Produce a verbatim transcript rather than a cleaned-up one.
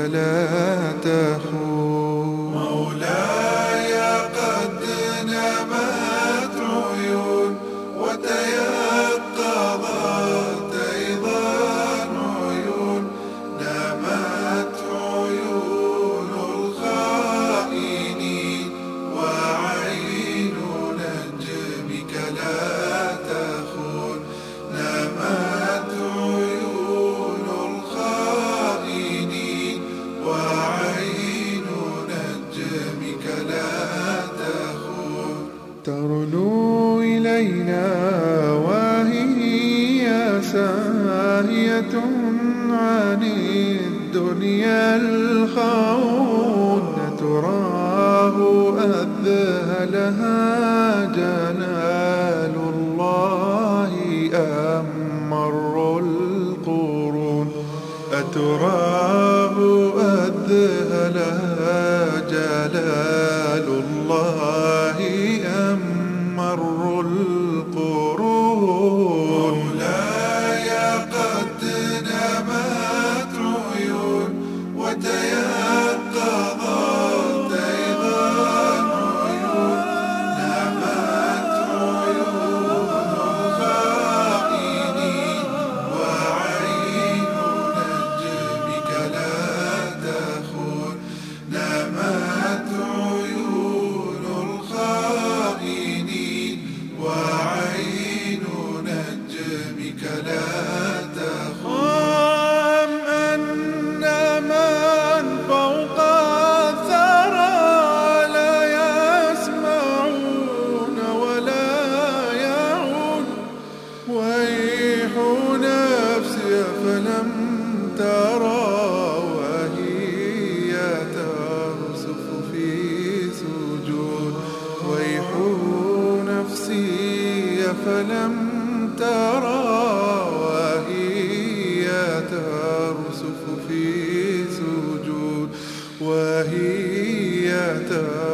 لا تخون. مولاي قد نمت عيون وتيقظت أيضا عيون، نمت عيون الخائنين وعين نجمك لا تخون. نمت عيون الخائنين وعين نجمك لا تخون. ترنو إلينا وهي ساهية عن الدنيا الخون، تراه أذهلها جلال الله أم مر القرون. أتراه أذهلها جلال الله أم مر القرون. مولاي قد نمت عيون وتيقظت أيضا عيون، نمت عيون الخائنين وعين نجمك لا تخون. نمت عيون الخائنين وعين نجمك لا تخون. أم أن من فوق الثرى لا يسمعون ولا يعون، ويح نفسي فلم ترى وهي ترسف في سجود. ويح نفسي فلم ترى وهي ترسف في سجود. وهي ترسف